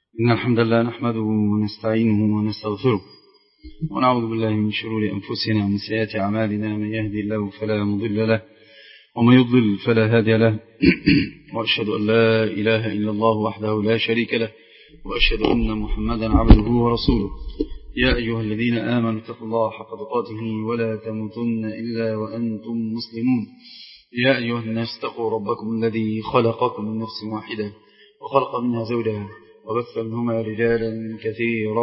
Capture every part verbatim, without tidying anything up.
إن الحمد لله نحمده ونستعينه ونستغفره ونعوذ بالله من شرور أنفسنا ومن سيئات أعمالنا. من يهدي الله فلا مضل له ومن يضلل فلا هادي له وأشهد أن لا إله إلا الله وحده لا شريك له وأشهد أن محمدا عبده ورسوله. يا أيها الذين آمنوا اتقوا الله حق تقاته ولا تموتن إلا وأنتم مسلمون. يا أيها الناس اتقوا ربكم الذي خلقكم من نفس واحدة وخلق منها زوجها وبث منهما رجالا كثيرا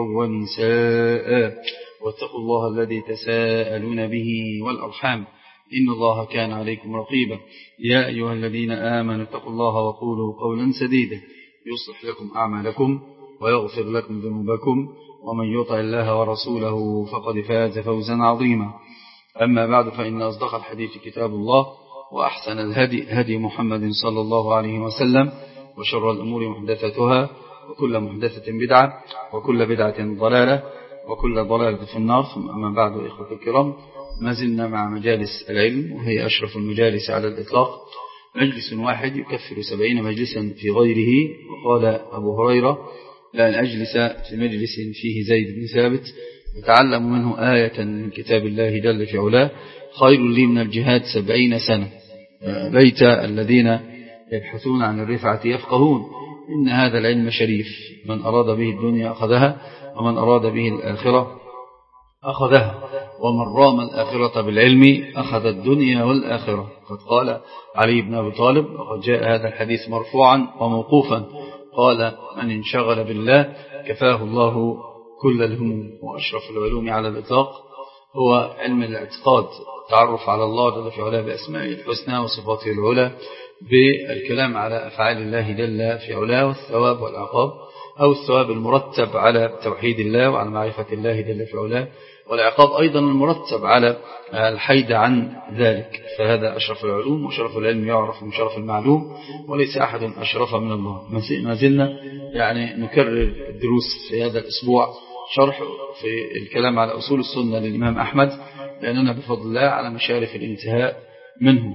ونساء واتقوا الله الذي تساءلون به والأرحام إن الله كان عليكم رقيبا. يا أيها الذين آمنوا اتقوا الله وقولوا قولا سديدا يصلح لكم أعمالكم ويغفر لكم ذنوبكم ومن يطع الله ورسوله فقد فاز فوزا عظيما. أما بعد فإن أصدق الحديث كتاب الله وأحسن الهدي هدي محمد صلى الله عليه وسلم وشر الأمور محدثاتها وكل محدثة بدعة وكل بدعة ضلالة وكل ضلالة في النار. ثم أما بعد إخوة الكرام، ما زلنا مع مجالس العلم وهي أشرف المجالس على الإطلاق. مجلس واحد يكفر سبعين مجلسا في غيره. وقال أبو هريرة: لأن أجلس في مجلس فيه زيد بن ثابت يتعلم منه آية من كتاب الله جل في علاه خير لي من الجهاد سبعين سنة. بيت الذين يبحثون عن الرفعة يفقهون. إن هذا العلم شريف، من أراد به الدنيا أخذها ومن أراد به الآخرة أخذها، ومن رام الآخرة بالعلم أخذ الدنيا والآخرة. قد قال علي بن أبي طالب، وقد جاء هذا الحديث مرفوعا وموقوفا، قال: من انشغل بالله كفاه الله كل الهموم. وأشرف العلوم على الإطلاق هو علم الاعتقاد، التعرف على الله جل في علاه بأسمائه الحسنى وصفاته العلى، بالكلام على أفعال الله جل في علاه والثواب والعقاب، أو الثواب المرتب على توحيد الله وعلى معرفة الله جل في علاه، والعقاب أيضا المرتب على الحيد عن ذلك. فهذا أشرف العلوم، وشرف العلم يعرف من شرف المعلوم، وليس أحد أشرف من الله. ما زلنا يعني نكرر الدروس في هذا الأسبوع شرح في الكلام على أصول السنة للإمام أحمد، لأننا بفضل الله على مشارف الانتهاء منه.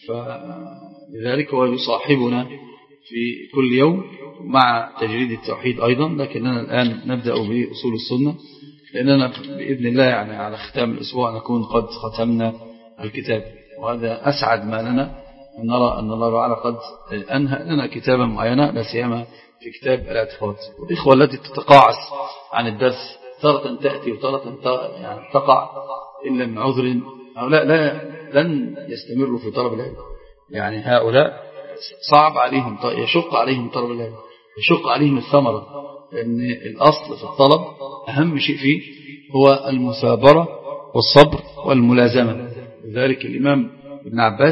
فلذلك هو يصاحبنا في كل يوم مع تجريد التوحيد أيضا، لكننا الآن نبدأ بأصول السنة، لأننا بإذن الله يعني على ختام الأسبوع نكون قد ختمنا الكتاب. وهذا أسعد ما لنا أن نرى أن الله تعالى قد أنهى لنا كتابا معينة، لا سيما في كتاب الاعتقاد. والإخوة التي تتقاعس عن الدرس تارة تأتي وتارة يعني تقع إلا من عذر، هؤلاء لا لن يستمروا في طلب العلم. يعني هؤلاء صعب عليهم، يشق عليهم طلب العلم، يشق عليهم الثمرة، لأن الأصل في الطلب أهم شيء فيه هو المثابرة والصبر والملازمة. لذلك الإمام ابن عباس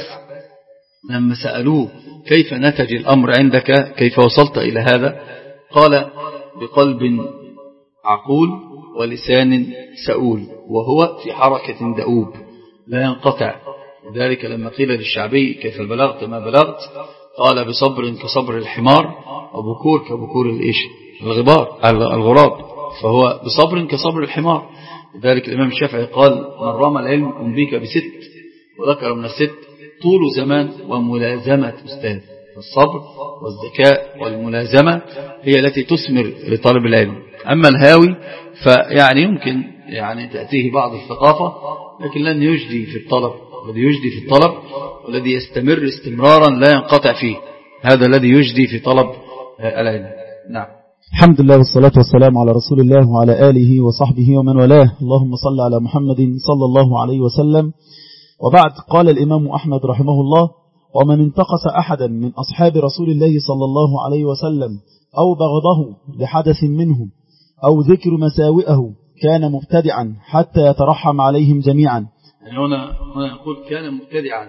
لما سألوه: كيف نتج الأمر عندك، كيف وصلت إلى هذا؟ قال: بقلب عقول ولسان سؤول، وهو في حركة دؤوب لا ينقطع. لذلك لما قيل للشعبي: كيف بلغت ما بلغت؟ قال: بصبر كصبر الحمار، وبكور كبكور الإيش الغبار الغراب. فهو بصبر كصبر الحمار. لذلك الإمام الشافعي قال: من رام العلم أنبيك بست، وذكر من الست طول زمان وملازمة أستاذ. فالصبر والذكاء والملازمة هي التي تثمر لطالب العلم. أما الهاوي فيعني يمكن يعني تأتيه بعض الثقافة، لكن لن يجدي في الطلب. الذي يجدي في الطلب والذي يستمر استمرارا لا ينقطع فيه، هذا الذي يجدي في طلب العلم. نعم. الحمد لله والصلاة والسلام على رسول الله وعلى آله وصحبه ومن والاه. اللهم صل على محمد صلى الله عليه وسلم. وبعد، قال الإمام أحمد رحمه الله: ومن انتقص أحدا من أصحاب رسول الله صلى الله عليه وسلم أو بغضه لحدث منه أو ذكر مساوئه كان مبتدعا حتى يترحم عليهم جميعا. يعني هنا هنا يقول كان مبتدعا،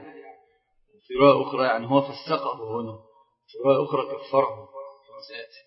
في رواية أخرى يعني هو فسقه، هنا في رواية أخرى كفره كما سيأتي.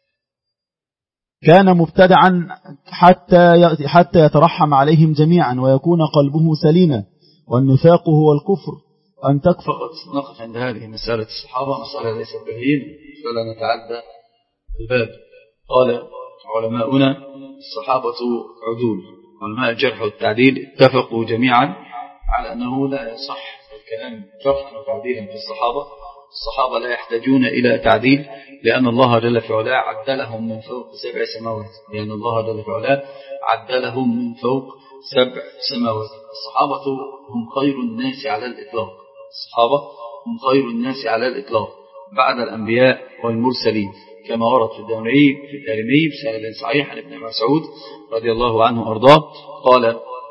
كان مبتدعا حتى حتى يترحم عليهم جميعا ويكون قلبه سليما، والنفاق هو الكفر أن تكفر. فقط نقف عند هذه مسألة الصحابة، مسألة ليست بهينة، فلا نتعدى الباب. قال علماؤنا: الصحابة عدول، علماء الجرح والتعديل اتفقوا جميعا على أنه لا يصح الكلام جرحا وتعديلا في الصحابة، الصحابة لا يحتاجون إلى تعديل، لأن الله جل في علاه عدلهم من فوق سبع سماوات، لأن الله جل في علاه عدلهم من فوق سبع سماوات. الصحابة هم خير الناس على الإطلاق، الصحابة هم خير الناس على الإطلاق بعد الأنبياء والمرسلين، كما ورد في الدارمي في الدارمي بسند صحيح عن ابن مسعود رضي الله عنه وأرضاه قال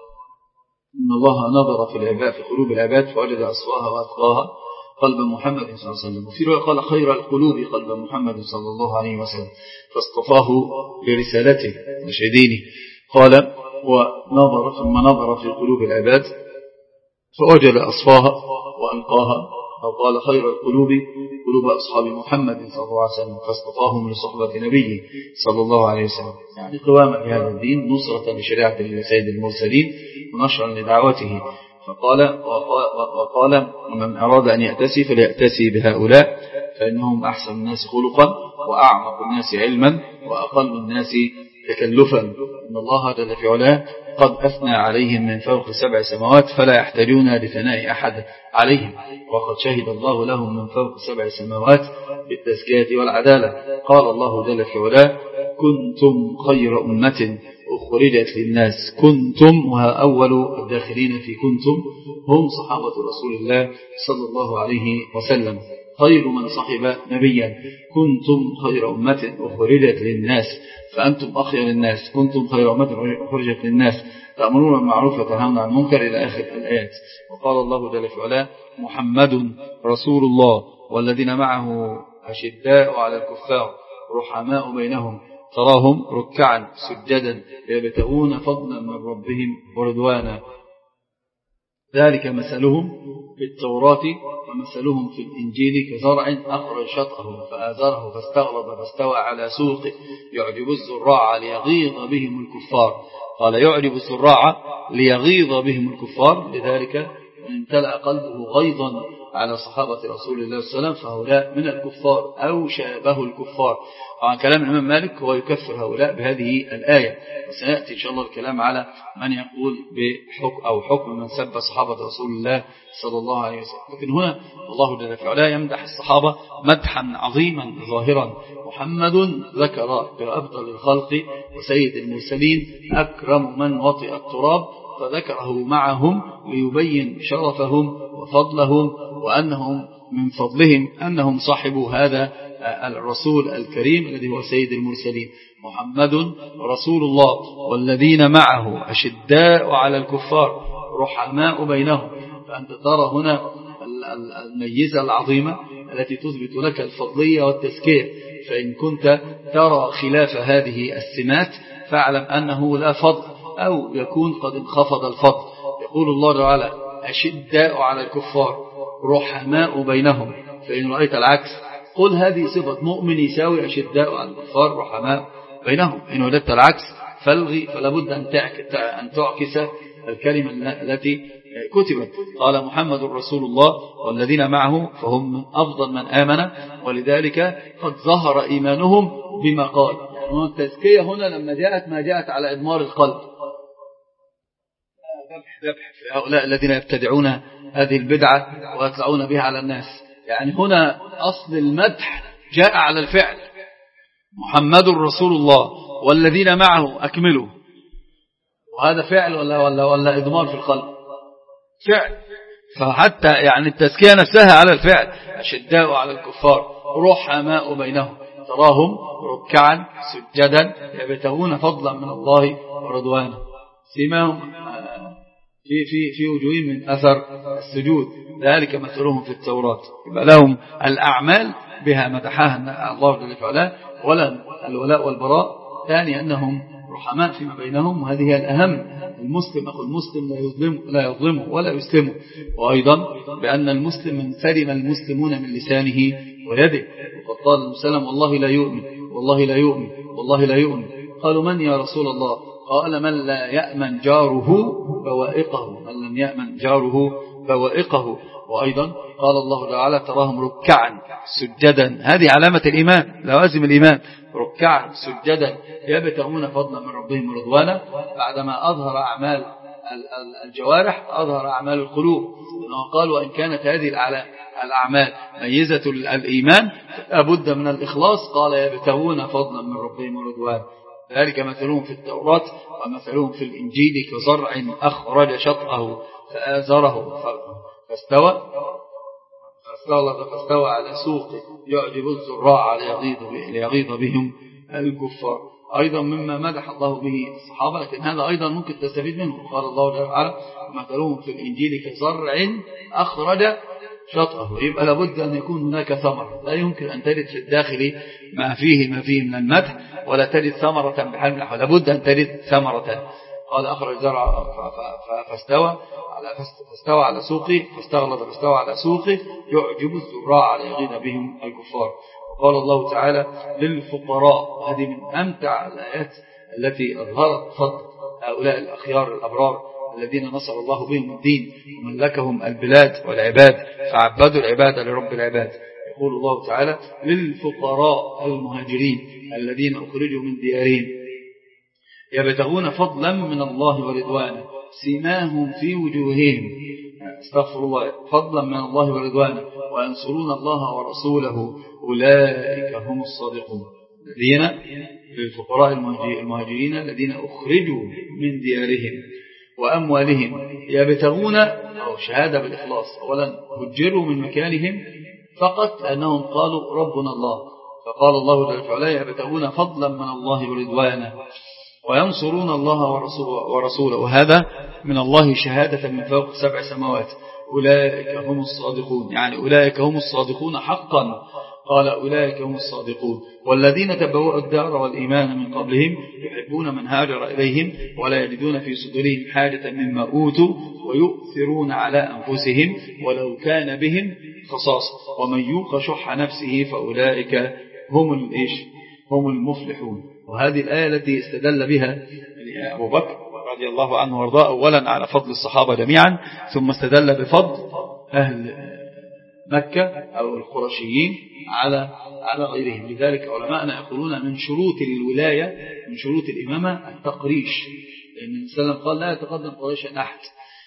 إن الله نظر في العباد في قلوب العباد فوجد أصفاها وأتقاها قلب محمد صلى الله عليه وسلم، وفي رواية قال خير القلوب قلب محمد صلى الله عليه وسلم فاصطفاه برسالته وشدينه. قال ونظر ثم نظر في قلوب العباد فوجد أصفاها وأنقاها، أو قال خير القلوب قلوب أصحاب محمد صلى الله عليه وسلم فاصطفاهم لصحبة نبيه صلى الله عليه وسلم، يعني قواما لهذا الدين، نصرة لشريعة سيد المرسلين ونشرا لدعوته. فقال وقال ومن أراد أن يأتسي فليأتسي بهؤلاء فإنهم أحسن الناس خلقا وأعمق الناس علما وأقل الناس تكلفا، إن الله جل في علاه قد أثنى عليهم من فوق سبع سماوات فلا يحتاجون لثناء أحد عليهم، وقد شهد الله لهم من فوق سبع سماوات بالتزكية والعدالة. قال الله جل في علاه كنتم خير أمة أخرجت للناس، كنتم وأول الداخلين في كنتم هم صحابة رسول الله صلى الله عليه وسلم، خير من صحب نبيا، كنتم خير أمة أخرجت للناس، فأنتم أخير الناس، كنتم خير أمة أخرجت للناس تأمرون بالمعروف وتنهون عن المنكر إلى آخر الآيات. وقال الله جل في علاه محمد رسول الله والذين معه أشداء على الكفار رحماء بينهم تراهم ركعا سجدا يبتغون فضلا من ربهم ورضوانا، ذلك مثلهم في التوراة ومثلهم في الإنجيل كزرع أخرج شطأه فآزره فاستغلظ فاستوى على سوقه يعجب الزراع ليغيظ بهم الكفار. قال يعجب الزراع ليغيظ بهم الكفار، لذلك امتلأ قلبه غيظا على صحابة رسول الله صلى الله عليه وسلم فهؤلاء من الكفار أو شابه الكفار. طبعا كلام الإمام مالك هو يكفر هؤلاء بهذه الآية، وسيأتي إن شاء الله الكلام على من يقول بحكم أو حكم من سب صحابة رسول الله صلى الله عليه وسلم. لكن هنا الله جل وعلا يمدح الصحابة مدحا عظيما ظاهرا. محمد ذكر بأفضل الخلق وسيد المرسلين أكرم من وطئ التراب، فذكره معهم ليبين شرفهم وفضلهم وأنهم من فضلهم أنهم صاحبوا هذا الرسول الكريم الذي هو سيد المرسلين. محمد رسول الله والذين معه أشداء على الكفار رحماء بينهم، فأنت ترى هنا الميزة العظيمة التي تثبت لك الفضلية والتزكية. فإن كنت ترى خلاف هذه السمات فاعلم أنه لا فضل أو يكون قد انخفض الفضل. يقول الله تعالى أشداء على الكفار رحماء بينهم، فإن رأيت العكس قل هذه صفة مؤمن يساوي أشداء على الكفار رحماء بينهم. إن وجدت العكس فالغي، فلا بد أن تعكس الكلمة التي كتبت. قال محمد رسول الله والذين معه فهم أفضل من آمن، ولذلك قد ظهر إيمانهم بما قال. يعني التزكية هنا لما جاءت ما جاءت على إدمار القلب، ذبح في هؤلاء الذين يبتدعون هذه البدعة ويطلعون بها على الناس. يعني هنا أصل المدح جاء على الفعل، محمد رسول الله والذين معه أكملوا، وهذا فعل ولا, ولا, ولا إضمار في القلب؟ فعل. فحتى يعني التزكية نفسها على الفعل. أشداء على الكفار رحماء بينهم تراهم ركعا سجدا يبتغون فضلا من الله ورضوانه سيماهم في في في وجوههم من أثر السجود، ذلك مثلهم في التوراة. يبقى لهم الأعمال بها مدحها الله جل وعلا، ولا الولاء والبراء. ثاني أنهم رحماء فيما بينهم، وهذه هي الأهم. المسلم أخو المسلم لا يظلمه لا يظلمه ولا يسلمه. وأيضا بأن المسلم من سلم المسلمون من لسانه ويده. وقد قال المسلم والله لا يؤمن والله لا يؤمن والله لا يؤمن. قالوا من يا رسول الله؟ قال من لا يأمن جاره بوائقه، من لم يأمن جاره بوائقه. وأيضا قال الله تعالى تراهم ركعا سجدا، هذه علامة الإيمان، لوازم الإيمان، ركعا سجدا يبتغون فضلا من ربهم ورضوانا، بعدما أظهر أعمال الجوارح أظهر أعمال القلوب. لأنه قال وإن كانت هذه الأعمال ميزة الإيمان لابد من الإخلاص. قال يبتغون فضلا من ربهم ورضوان. ذلك مثلهم في التوراة ومثلهم في الإنجيل كزرع أخرج شطأه فآزره فاستوى فاستوى على سوقه يعجب الزراع ليغيظ بهم الكفار. أيضا مما مدح الله به الصحابة، لكن هذا أيضا ممكن تستفيد منه. قال الله تعالى مثلهم في الإنجيل كزرع أخرج شطأه. يبقى لابد أن يكون هناك ثمرة. لا يمكن أن تجد في الداخل ما فيه ما فيه من المدح ولا تجد ثمرة بحال من الأحوال. لابد أن تجد ثمرة. قال أخرج زرع فاستوى على فاستوى على سوقه فاستغلظ فاستوى على سوقه يعجب الزراع ليغيظ بهم الكفار. قال الله تعالى للفقراء. هذه من أمتع الآيات التي أظهرت فضل هؤلاء الأخيار الأبرار الذين نصر الله بهم الدين وملكهم البلاد والعباد فعبدوا العباد لرب العباد. يقول الله تعالى للفقراء المهاجرين الذين أخرجوا من ديارهم يبتغون فضلا من الله ورضوانه سيماهم في وجوههم استغفر الله فضلا من الله ورضوانه وينصرون الله ورسوله أولئك هم الصادقون. الذين للفقراء المهاجرين الذين أخرجوا من ديارهم وأموالهم يبتغون أو شهادة بالإخلاص. أولا هجروا من مكانهم فقط لأنهم قالوا ربنا الله، فقال الله جل وعلا يبتغون فضلا من الله ورضوانه وينصرون الله ورسوله, ورسوله وهذا من الله شهادة من فوق سبع سماوات. أولئك هم الصادقون، يعني أولئك هم الصادقون حقا. قال أولئك هم الصادقون والذين تبوأوا الدار والإيمان من قبلهم يحبون من هاجر إليهم ولا يجدون في صدورهم حاجة مما أوتوا ويؤثرون على أنفسهم ولو كان بهم خصاصة ومن يوق شح نفسه فأولئك هم الإيش هم المفلحون. وهذه الآية التي استدل بها أبو بكر رضي الله عنه وارضاه أولا على فضل الصحابة جميعا، ثم استدل بفضل أهل مكة أو القرشيين على على غيرهم. لذلك علماءنا يقولون من شروط الولاية من شروط الإمامة التقريش، لأن السلام قال لا يتقدم قريشا أحد.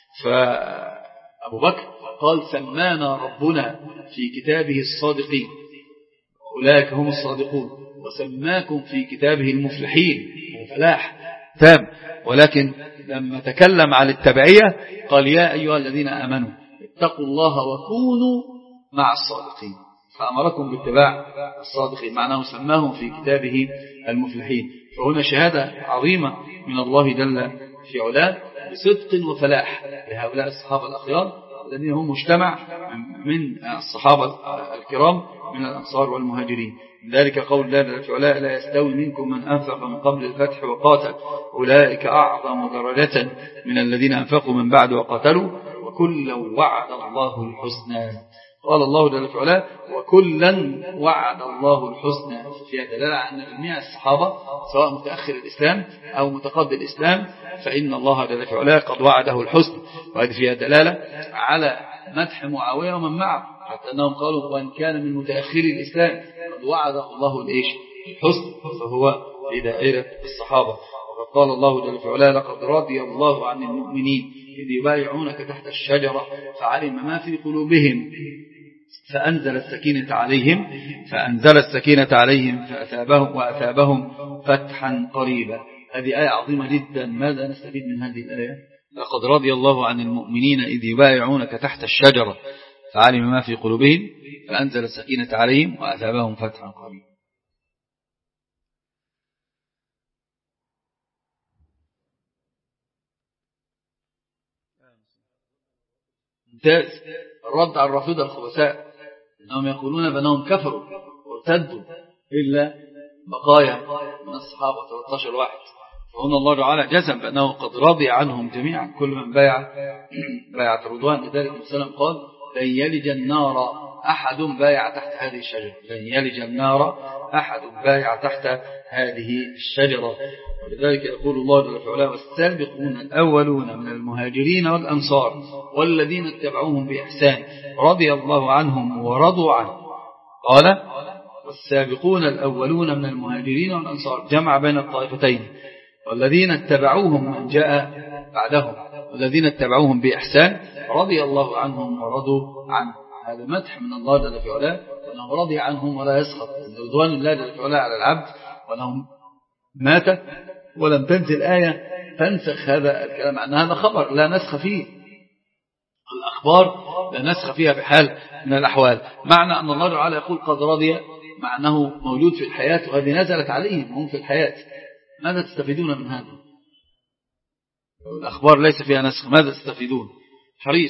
فأبو بكر قال سمانا ربنا في كتابه الصادقين أولئك هم الصادقون وسماكم في كتابه المفلحين الفلاح تام. ولكن لما تكلم عن التبعية قال يا أيها الذين آمنوا اتقوا الله وكونوا مع الصادقين، فأمركم باتباع الصادقين، معناه سماهم في كتابه المفلحين. فهنا شهادة عظيمة من الله جل في علاه بصدق وفلاح لهؤلاء الصحابة الأخيار الذين هم مجتمع من الصحابة الكرام من الأنصار والمهاجرين. ذلك قول الله جل في علاه لا يستوي منكم من أنفق من قبل الفتح وقاتل أولئك أعظم درجة من الذين أنفقوا من بعد وقاتلوا وكلا وعد الله الحسنى. قال الله جل في علاه وكلا وعد الله الحسنى، فيها دلالة أن جميع الصحابة سواء متأخر الإسلام أو متقدم الإسلام فإن الله جل في علاه قد وعده الحسن. وهذه فيها دلالة على مدح معاوية ومن معه، حتى أنهم قالوا وأن كان من متأخر الإسلام قد وعده الله الإيش الحسن، فهو في دائرة الصحابة. وقد قال الله جل في علاه لقد رضي الله عن المؤمنين إذ يبايعونك تحت الشجرة فعلم ما في قلوبهم فأنزل السكينة عليهم فأنزل السكينة عليهم فأثابهم وأثابهم فتحا قريبا. هذه آية عظيمة جدا. ماذا نستفيد من هذه الآية؟ لقد رضي الله عن المؤمنين إذ يبايعونك تحت الشجرة فعلم ما في قلوبهم فأنزل السكينة عليهم وأثابهم فتحا قريبا. ممتاز. الرد على الرافضة الخبثاء أنهم يقولون بأنهم كفروا وارتدوا إلا بقايا من الصحابة ثلاثة عشر واحد. فهنا الله تعالى جزم بأنه قد رضي عنهم جميعا كل من بايع بايع الرضوان. لذلك السلام قال لن يلج النار أحد بايع تحت هذه الشجرة، لن يلج النار أحد بايع تحت هذه الشجرة. ولذلك يقول الله جل وعلا والسابقون الأولون من المهاجرين والأنصار والذين اتبعوهم بإحسان رضي الله عنهم ورضوا عنه. قال والسابقون الأولون من المهاجرين والأنصار جمع بين الطائفتين والذين اتبعوهم من جاء بعدهم والذين اتبعوهم بإحسان رضي الله عنهم ورضوا عنه. هذا مدح من الله جل في علاه وأنه رضي عنهم ولا يسخط. رضوان الله جل في علاه على العبد وأنهم مات ولم تنزل آية تنسخ هذا الكلام، أن هذا خبر لا نسخ فيه. الأخبار لا نسخ فيها بحال من الأحوال. معنى أن الله تعالى يقول قد رضي مع أنه موجود في الحياة وهذه نزلت عليهم هم في الحياة. ماذا تستفيدون من هذا؟ الأخبار ليس فيها نسخ، ماذا تستفيدون؟ حريص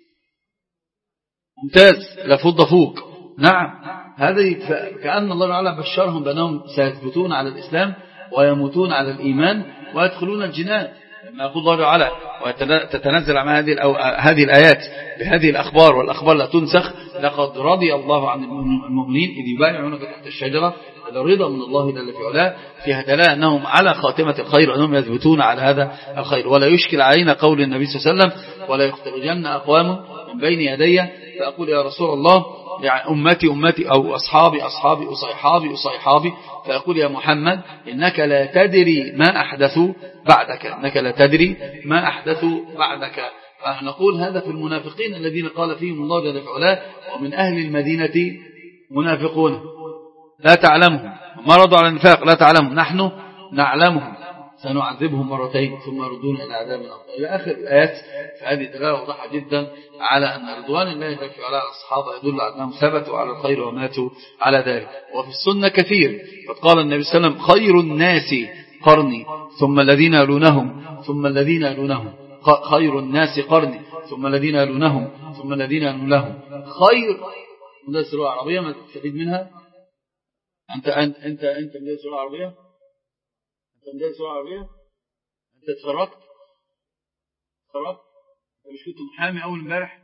ممتاز لا فض فوق. نعم، هذا كأن الله تعالى بشرهم بأنهم سيثبتون على الإسلام ويموتون على الإيمان ويدخلون الجنان. لما يقول الله تعالى وتتنزل مع هذه هذه الآيات بهذه الأخبار والأخبار لا تنسخ، لقد رضي الله عن المؤمنين إذ يبايعونك تحت الشجرة. هذا رضا من الله جل في علاه فيها دلالة أنهم على خاتمة الخير وأنهم يثبتون على هذا الخير. ولا يشكل علينا قول النبي صلى الله عليه وسلم ولا يخترجن أقوام من بين يدي فأقول يا رسول الله يعني أمتي أمتي أو أصحابي أصحابي أصيحابي أصيحابي، فيقول يا محمد إنك لا تدري ما أحدثوا بعدك، إنك لا تدري ما أحدثوا بعدك. فنقول هذا في المنافقين الذين قال فيهم الله جل وعلا ومن أهل المدينة منافقون لا تعلمهم، ما رضوا على النفاق لا تعلمهم، نحن نعلمهم سنعذبهم مرتين ثم يردون إلى عذاب الأرض إلى آخر الآيات. فهذه دلالة واضحة جدا على أن رضوان الله جل وعلا على الصحابة يدل على أنهم ثبتوا على الخير وماتوا على ذلك. وفي السنة كثير، فقال النبي صلى الله عليه وسلم خير الناس قرني ثم الذين يلونهم ثم الذين يلونهم، خير الناس قرني ثم الذين يلونهم ثم الذين يلونهم. خير مدرس اللغة العربية ما تستفيد منها؟ أنت أنت أنت أنت مدرس اللغة العربية؟ أنت مدرس اللغة العربية؟ أنت اتخرجت؟ اتخرجت؟ أنت مش كنت محامي أول امبارح؟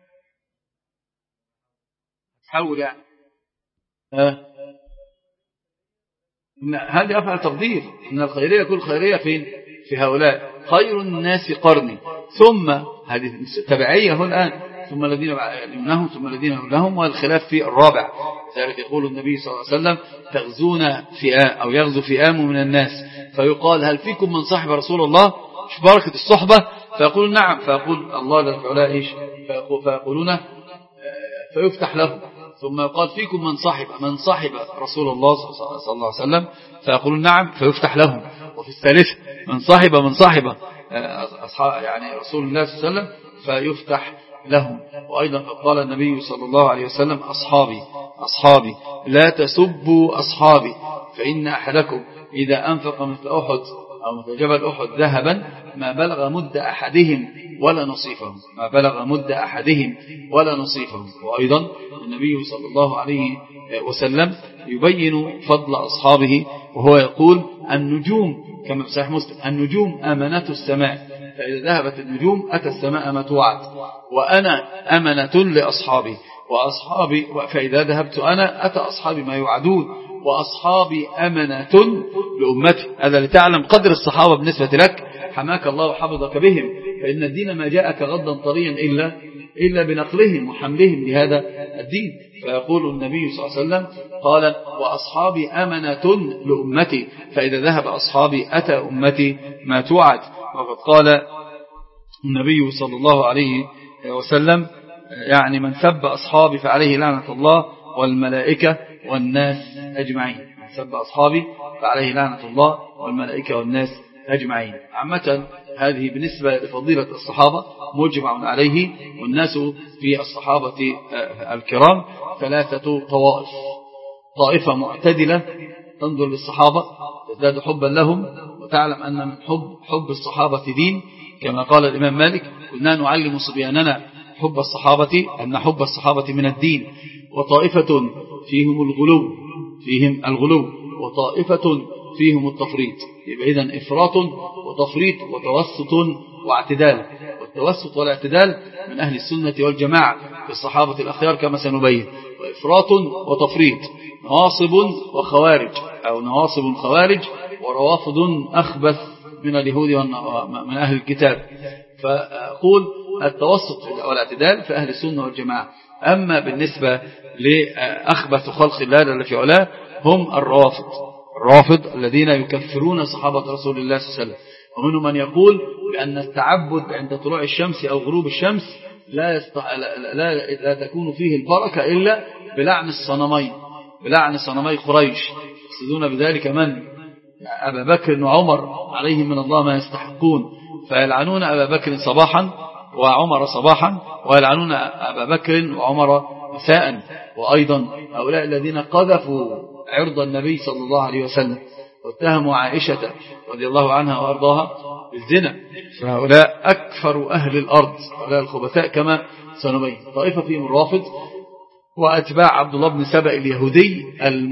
تحول يعني؟ ها؟ هذه أفعل تفضيل إن الخيرية كل خيرية فين؟ في هؤلاء. خير الناس قرني ثم هذه تبعية هو الآن ثم الذين يلونهم ثم الذين يلونهم، والخلاف في الرابع. ذلك يقول النبي صلى الله عليه وسلم تغزون فئام أو يغزو فئام من الناس فيقال هل فيكم من صاحب رسول الله؟ شوف بركة الصحبة. فيقول نعم، فيقول الله جل وعلا إيش؟ فيقولون فيفتح لهم. ثم يقال فيكم من صاحب من صاحب رسول الله صلى الله عليه وسلم فيقولون نعم فيفتح لهم. وفي الثالثة من صاحب من صاحب أصحاب يعني رسول الله صلى الله عليه وسلم فيفتح لهم. وأيضا قال النبي صلى الله عليه وسلم أصحابي أصحابي لا تسبوا أصحابي فإن أحدكم إذا أنفق مثل أحد أو مثل جبل أحد ذهبا ما بلغ مد أحدهم ولا نصيفهم، ما بلغ مد أحدهم ولا نصيفهم. وأيضا النبي صلى الله عليه وسلم يبين فضل أصحابه وهو يقول النجوم كما في صحيح مسلم النجوم أمانة السماء فإذا ذهبت النجوم أتى السماء ما توعد، وأنا أمانة لأصحابي وأصحابي فإذا ذهبت أنا أتى أصحابي ما يوعدون وأصحابي أمانة لأمتي. هذا لتعلم قدر الصحابة بالنسبة لك، حماك الله وحفظك بهم، فإن الدين ما جاءك غضا طريا إلا إلا بنقلهم وحملهم لهذا الدين. فيقول النبي صلى الله عليه وسلم قال وأصحابي أمانة لأمتي فإذا ذهب أصحابي أتى أمتي ما توعد. وقد قال النبي صلى الله عليه وسلم يعني من سب أصحابي فعليه لعنة الله والملائكة والناس أجمعين. من سب أصحابي فعليه لعنة الله والملائكة والناس أجمعين. عامة هذه بالنسبة لفضيلة الصحابة مجمع عليه. والناس في الصحابة الكرام ثلاثة طوائف: طائفة معتدلة تنظر للصحابة تزداد حبا لهم وتعلم أن من حب حب الصحابة دين، كما قال الإمام مالك كنا نعلم صبياننا حب الصحابة أن حب الصحابة من الدين. وطائفة فيهم الغلو فيهم الغلو وطائفة فيهم التفريط. يبقى إذن إفراط وتفريط وتوسط واعتدال. والتوسط والاعتدال من أهل السنة والجماعة في الصحابة الأخيار كما سنبين. وإفراط وتفريط نواصب وخوارج أو نواصب خوارج وروافض أخبث من اليهود ومن أهل الكتاب. فأقول التوسط والاعتدال في أهل السنة والجماعة. أما بالنسبة لأخبث خلق الله جل في علاه هم الروافض الروافض الذين يكفرون صحابة رسول الله صلى الله عليه وسلم ومنهم من يقول بأن التعبد عند طلوع الشمس أو غروب الشمس لا, يستح... لا, لا, لا تكون فيه البركة إلا بلعن الصنمين بلعن صنمي قريش، يقصدون بذلك من؟ أبا بكر وعمر عليهم من الله ما يستحقون، فيلعنون أبا بكر صباحا وعمر صباحا، ويلعنون أبا بكر وعمر مساء. وأيضا هؤلاء الذين قذفوا عرض النبي صلى الله عليه وسلم واتهموا عائشة رضي الله عنها وأرضاها بالزنا، فهؤلاء أكثر أهل الأرض، هؤلاء الخبثاء كما سنبين. طائفة فيهم الرافض وأتباع عبد الله بن سبأ اليهودي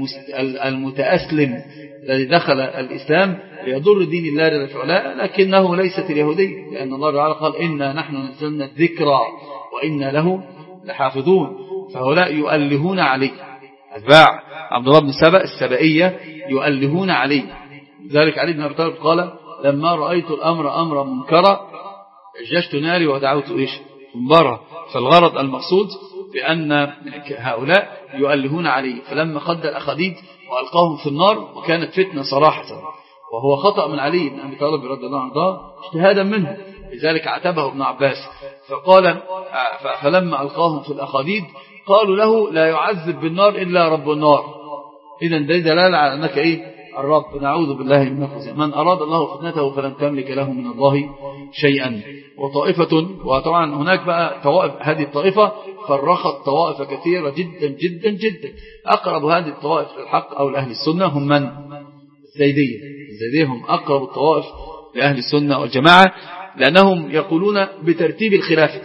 المتأسلم الذي دخل الإسلام ليضر دين الله جل وعلا، لكنه ليست اليهودي، لأن الله تعالى قال إنا نحن نزلنا الذكر وإنا له لحافظون. فهؤلاء يؤلهون عليه، أتباع عبد الله بن سبأ السبائية يؤلهون عليه. ذلك علي بن أبي طالب قال لما رأيت الأمر أمرا منكرا اججت ناري ودعوت إيش منبرا. فالغرض المقصود بأن هؤلاء يؤلهون عليه، فلما خد الأخديد وألقاهم في النار وكانت فتنة صراحة، وهو خطأ من علي بن أبي طالب رضي الله عنه اجتهادا منه، لذلك عتبه ابن عباس فقال فلما ألقاهم في الأخديد قالوا له لا يعذب بالنار إلا رب النار. إذن ده دلالة على أنك إيه الرب، نعوذ بالله من نفسه. من أراد الله فتنته فلن تملك له من الله شيئا. وطائفة، وطبعا هناك بقى طوائف، هذه الطائفة فرخت طوائف كثيرة جدا جدا جدا. أقرب هذه الطوائف للحق أو لأهل السنة هم من؟ الزيدية. الزيدية هم أقرب الطوائف لأهل السنة والجماعة، لأنهم يقولون بترتيب الخلافة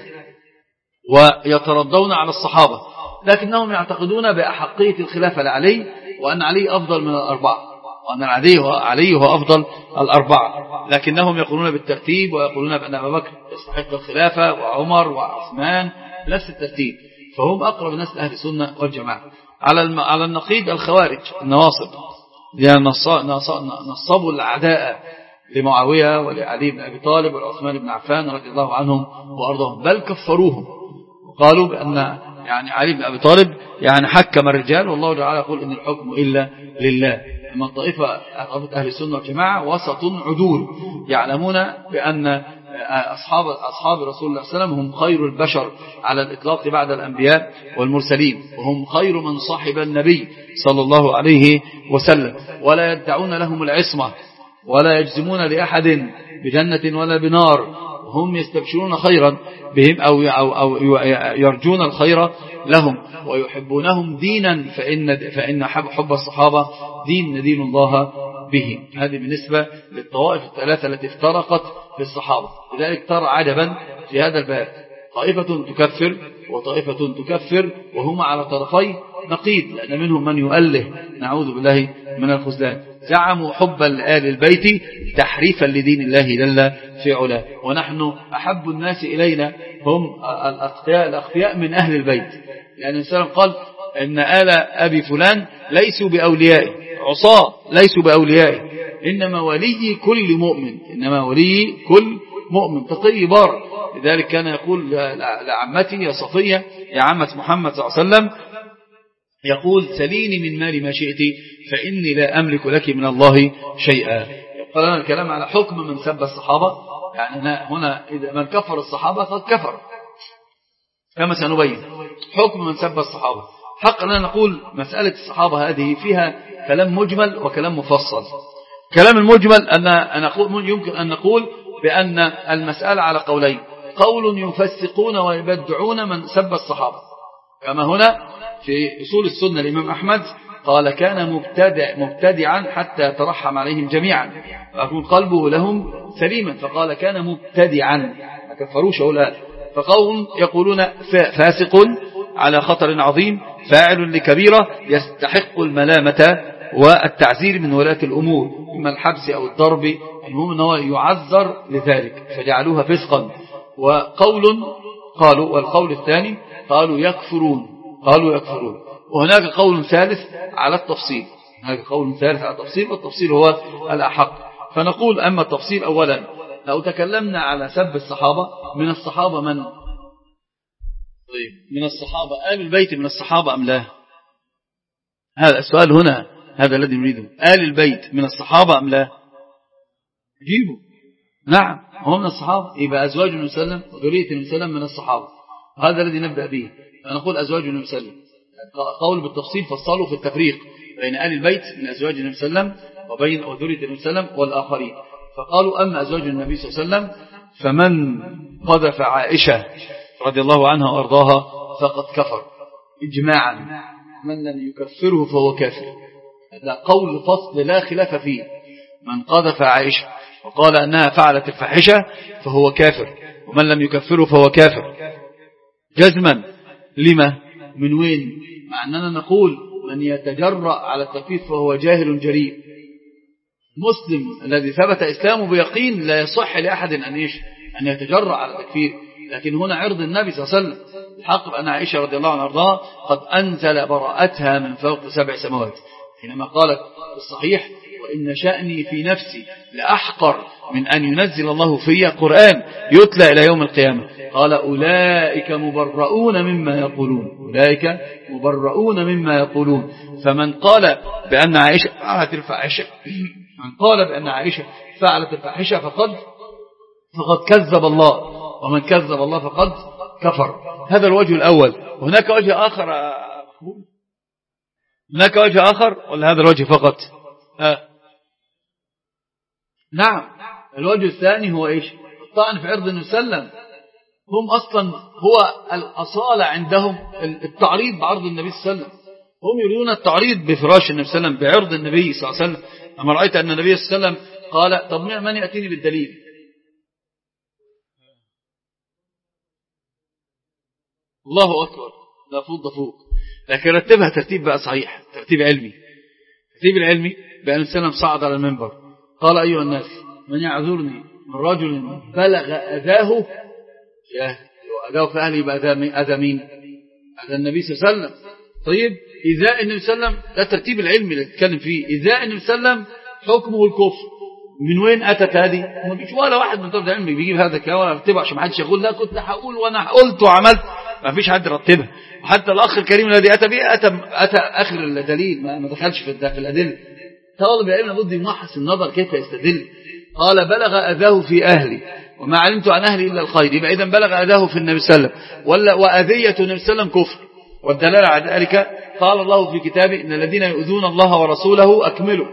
ويترضون على الصحابة، لكنهم يعتقدون بأحقية الخلافة لعلي، وأن علي أفضل من الأربعة، وأن علي هو أفضل الأربعة، لكنهم يقولون بالترتيب ويقولون بأن أبا بكر يستحق الخلافة وعمر وعثمان بنفس الترتيب. فهم أقرب الناس لأهل السنة والجماعة. على على النقيض الخوارج النواصب، لأن نصبوا الأعداء لمعاوية ولعلي بن أبي طالب وعثمان بن عفان رضي الله عنهم وأرضاهم، بل كفروهم وقالوا بأن يعني علي بن أبي طالب يعني حكم الرجال، والله تعالى يقول إن الحكم إلا لله. أما الطائفة أهل السنة والجماعة وسط عدول، يعلمون بأن أصحاب أصحاب رسول الله صلى الله عليه وسلم هم خير البشر على الإطلاق بعد الأنبياء والمرسلين، وهم خير من صاحب النبي صلى الله عليه وسلم، ولا يدعون لهم العصمة ولا يجزمون لأحد بجنة ولا بنار، وهم يستبشرون خيرا بهم أو, أو, أو يرجون الخير لهم ويحبونهم دينا، فإن, فإن حب الصحابة دين ندين الله به. هذه بالنسبة للطوائف الثلاثة التي افترقت في الصحابة. لذلك ترى عجبا في هذا الباب طائفة تكفر وطائفة تكفر، وهما على طرفي نقيض، لأن منهم من يؤله نعوذ بالله من الخذلان. زعموا حبا لآل البيت تحريفا لدين الله جل في علاه، ونحن أحب الناس إلينا هم الأتقياء الأخفياء من أهل البيت، لأن السلام قال إن آل أبي فلان ليسوا بأوليائي، عصاة ليسوا بأوليائي، إنما ولي كل مؤمن، إنما ولي كل مؤمن تقي بار. لذلك كان يقول لعمتي يا صفية يا عمة محمد صلى الله عليه وسلم، يقول سليني من مال ما شئت فإني لا أملك لك من الله شيئا. قال لنا الكلام على حكم من سب الصحابة، يعني هنا إذا من كفر الصحابة قد كفر كما سنبين. حكم من سب الصحابة حق لنا نقول مسألة الصحابة هذه فيها كلام مجمل وكلام مفصل. كلام المجمل أن نقول يمكن أن نقول بأن المسألة على قولين: قول يفسقون ويبدعون من سب الصحابة، كما هنا في أصول السنة الإمام أحمد قال كان مبتدع مبتدعا حتى يترحم عليهم جميعا ويكون قلبه لهم سليما، فقال كان مبتدعا ما كفروش أولاد. فقوم يقولون فاسق على خطر عظيم فاعل لكبيرة يستحق الملامة والتعزير من ولاة الأمور إما الحبس أو الضرب، المهم أنه يعذر لذلك فجعلوها فسقا. وقول قالوا والقول الثاني قالوا يكفرون قالوا يكفرون وهناك قول ثالث على التفصيل، هناك قول ثالث على التفصيل، والتفصيل هو الأحق. فنقول أما التفصيل أولا، لو تكلمنا على سب الصحابة، من الصحابة من؟ طيب من الصحابة آل البيت من الصحابة أم لا؟ هذا السؤال هنا، هذا الذي نريده. آل البيت من الصحابة أم لا؟ جيبوا نعم هم من الصحابة، يبقى أزواج النبي صلى الله عليه وسلم وذرية النبي صلى الله عليه وسلم من الصحابة. هذا الذي نبدأ به. فنقول أزواج النبي صلى الله عليه وسلم قول بالتفصيل فصلوا في التفريق بين آل البيت من أزواج النبي صلى الله عليه وسلم وبين وذرية النبي صلى الله عليه وسلم والآخرين. فقالوا أما أزواج النبي صلى الله عليه وسلم فمن قذف عائشة رضي الله عنها وأرضاها فقد كفر إجماعا، من لم يكفره فهو كافر. هذا قول فصل لا خلاف فيه. من قذف عائشة وقال أنها فعلت الفاحشة فهو كافر، ومن لم يكفره فهو كافر جزما. لما؟ من وين؟ مع أننا نقول من يتجرأ على التكفير فهو جاهل جريء. مسلم الذي ثبت إسلامه بيقين لا يصح لأحد أن إيش أن يتجرأ على التكفير. لكن هنا عرض النبي صلى الله عليه وسلم الحق بأن عائشة رضي الله عنها وارضاها قد أنزل براءتها من فوق سبع سماوات، حينما قالت في الصحيح وإن شأني في نفسي لأحقر من أن ينزل الله في قرآن يتلى إلى يوم القيامة. قال أولئك مبرؤون مما يقولون، أولئك مبرؤون مما يقولون. فمن قال بأن عائشة فعلت الفاحشة من قال بأن عائشة فعلت الفاحشة فقد فقد كذب الله، ومن كذب الله فقد كفر. هذا الوجه الأول. وهناك وجه آخر، هناك وجه آخر ولا هذا الوجه فقط؟ آه. نعم الوجه الثاني هو إيش؟ الطعن في عرض النبي صلى الله عليه وسلم. هم أصلا هو الأصالة عندهم التعريض بعرض النبي صلى الله عليه وسلم. هم يريدون التعريض بفراش النبي صلى الله عليه وسلم بعرض النبي صلى الله عليه وسلم. أما رأيت أن النبي صلى الله عليه وسلم قال طب من يأتيني بالدليل؟ الله أكبر، لا فوق فوق. لكن رتبها ترتيب بقى صحيح، ترتيب علمي. الترتيب العلمي بأن السلام صعد على المنبر قال أيها الناس من يعذرني من رجل بلغ أذاه، أذاه في أهله يبقى أذى مين؟ أذى النبي صلى الله عليه وسلم. طيب إذاء النبي صلى الله عليه وسلم ده الترتيب العلمي اللي نتكلم فيه. إذاء النبي صلى الله عليه وسلم حكمه الكفر. من وين أتت هذه؟ ما فيش ولا واحد من طرف العلم بيجيب هذا الكلام ولا يرتبه عشان ما حدش يقول لا كنت هقول وانا قلت وعملت. ما فيش حد رتبها. حتى الأخ الكريم الذي أتى به أتى, أتى آخر الدليل، ما دخلش في الأدلة. طالب العلم لابد يمحص النظر كيف يستدل. قال بلغ أذاه في أهلي وما علمت عن أهلي إلا الخير، يبقى إذن بلغ أذاه في النبي صلى الله عليه وسلم. ولا وأذية النبي صلى الله عليه وسلم كفر. والدلالة على ذلك قال الله في كتابه إن الذين يؤذون الله ورسوله أكملوا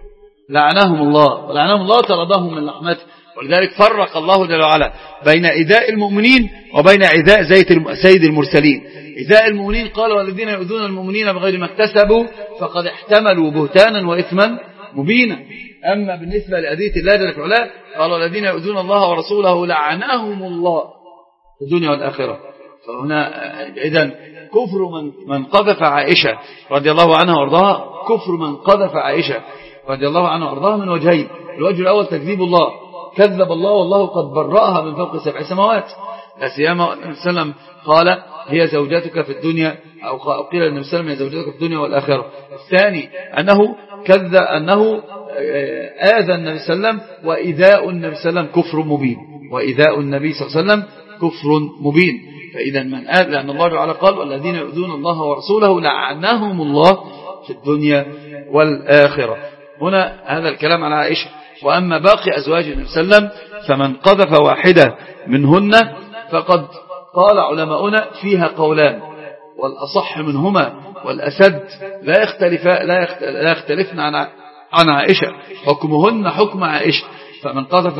لعنهم الله ولعنهم الله طردهم من رحمته. ولذلك فرق الله جل وعلا بين إيذاء المؤمنين وبين إيذاء سيد المرسلين. إيذاء المؤمنين قال والذين يؤذون المؤمنين بغير ما اكتسبوا فقد احتملوا بهتانا وإثما مبينا. أما بالنسبة لأذية الله جل وعلا قال والذين يؤذون الله ورسوله لعنهم الله في الدنيا والآخرة. فهنا إذن كفر من من قذف عائشة رضي الله عنها وارضاها، كفر من قذف عائشة رضي الله عنها وارضاها من وجهين. الوجه الأول تكذيب الله، كذب الله والله قد برأها من فوق سبع سماوات. لا سيما النبي صلى الله عليه وسلم قال هي زوجتك في الدنيا، أو قيل النبي صلى الله عليه وسلم هي زوجتك في الدنيا والآخرة. الثاني أنه كذب أنه آذى النبي صلى الله عليه وسلم، وإيذاء النبي صلى الله عليه وسلم كفر مبين، وإيذاء النبي صلى الله عليه وسلم كفر مبين. فإذا من آذى، لأن الله تعالى قال والذين يؤذون الله ورسوله لعنهم الله في الدنيا والآخرة. هنا هذا الكلام على عائشة. وأما باقي أزواج النبي صلى الله عليه وسلم فمن قذف واحدة منهن فقد قال علماؤنا فيها قولان، والأصح منهما والأسد لا يختلف لا يختلفن عن عن عائشة، حكمهن حكم عائشة. فمن قذف